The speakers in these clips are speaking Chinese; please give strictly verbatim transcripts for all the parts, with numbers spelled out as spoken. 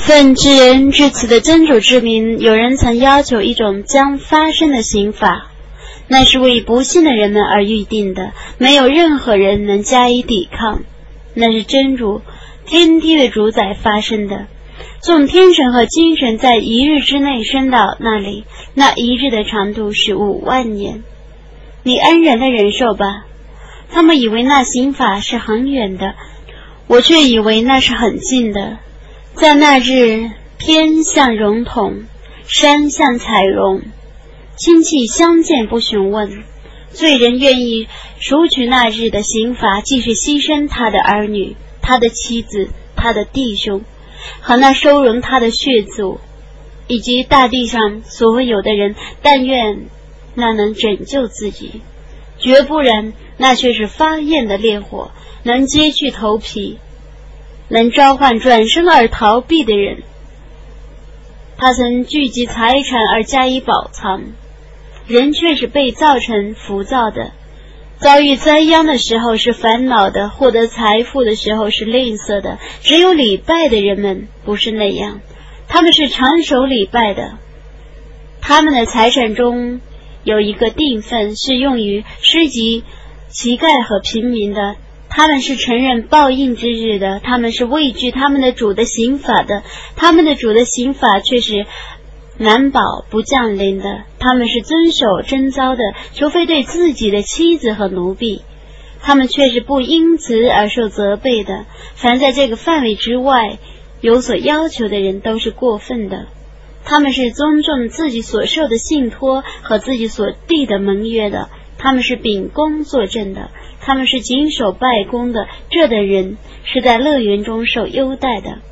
奉至人至此的真主之名，有人曾要求一种将发生的刑罚，那是为不幸的人们而预定的，没有任何人能加以抵抗。那是真主天地的主宰发生的。众天神和精神在一日之内升到那里，那一日的长度是五万年。你安然的忍受吧。他们以为那刑法是很远的，我却以为那是很近的。在那日，天像熔铜，山像彩绒，亲戚相见不询问。罪人愿意赎取那日的刑罚，即是牺牲他的儿女、他的妻子、他的弟兄和那收容他的血族，以及大地上所有的人，但愿那能拯救自己。绝不然，那却是发焰的烈火，能揭去头皮，能召唤转身而逃避的人。他曾聚集财产而加以保藏，人却是被造成浮躁的。遭遇灾殃的时候是烦恼的，获得财富的时候是吝啬的。只有礼拜的人们不是那样，他们是长守礼拜的。他们的财产中有一个定分是用于施及乞丐和平民的，他们是承认报应之日的，他们是畏惧他们的主的刑法的，他们的主的刑法却是难保不降临的，他们是遵守征召的，除非对自己的妻子和奴婢，他们却是不因此而受责备的。凡在这个范围之外有所要求的人都是过分的。他们是尊重自己所受的信托和自己所立的盟约的，他们是秉公作证的，他们是谨守拜功的，这等人是在乐园中受优待的。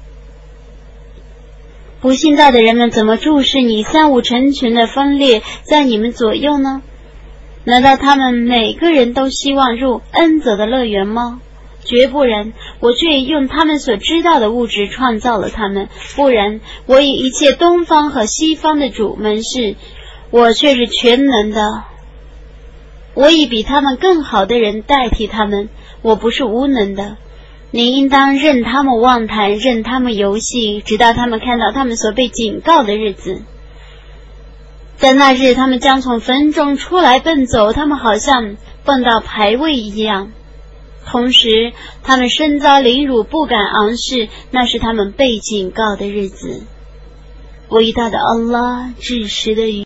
不信道的人们怎么注视你三五成群的分裂在你们左右呢？难道他们每个人都希望入恩泽的乐园吗？绝不然，我却用他们所知道的物质创造了他们，不然我以一切东方和西方的主门士，我却是全能的。我以比他们更好的人代替他们，我不是无能的。你应当任他们妄谈，任他们游戏，直到他们看到他们所被警告的日子。在那日，他们将从坟中出来奔走，他们好像蹦到牌位一样。同时他们身遭凌辱，不敢昂视，那是他们被警告的日子。伟大的安拉至实的语